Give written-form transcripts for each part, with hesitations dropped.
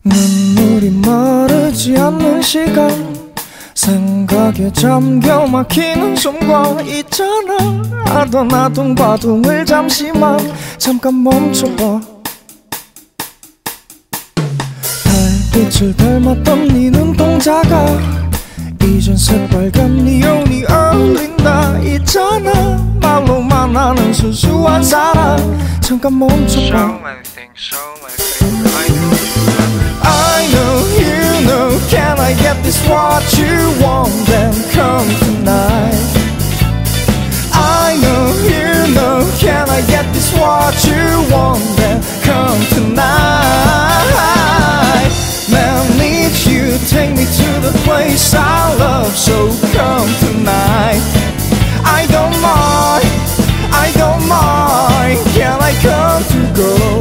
눈물이 마르지 않는 시간, 생각에 잠겨 막히는 순간 있잖아. 하던 아둥바둥을 잠시만 잠깐 멈춰봐. 달빛을 닮았던 네 눈동자가 이젠 새빨간 니온이 어울린다. 있잖아, 말로만 하는 순수한 사랑 잠깐 멈춰봐. I know, you know, can I get this what you want? Then come tonight. I know, you know, can I get this what you want? Then come tonight. Man, need you, take me to the place I love, so come tonight. I don't mind, I don't mind, can I come to go?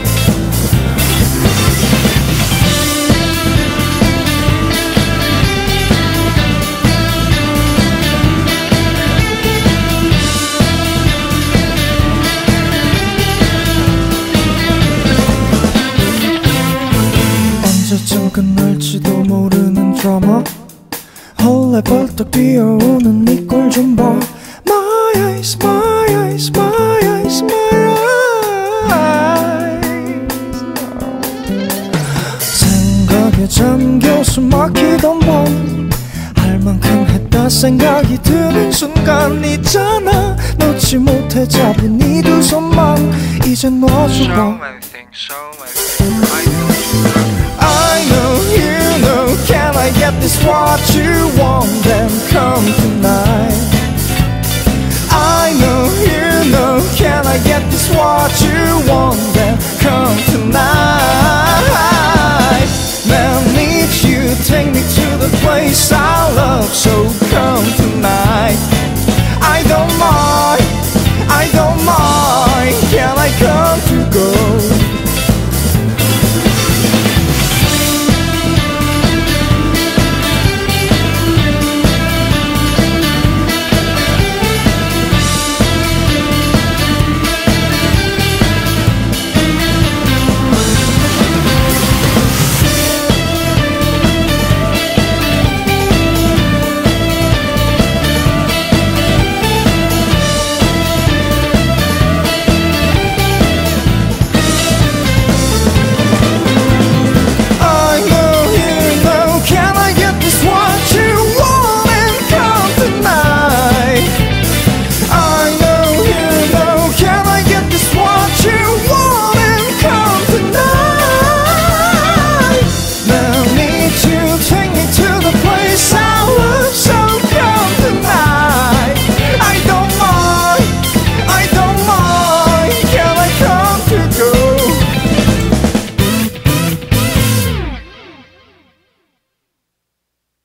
언제쯤 끝날지도 모르는 드라마, 헐레벌떡 뛰어오는 네 꼴 좀 봐. My eyes, my eyes, my eyes, my eyes. 생각에 잠겨 숨 막히던 밤, 할 만큼 했다 생각이 드는 순간 있잖아. 놓지 못해 잡은 이 두 손만 이젠 놔줘봐. I know, you know, can I get this what you want? Then come tonight. I know, you know, can I get this what you want? Then come tonight.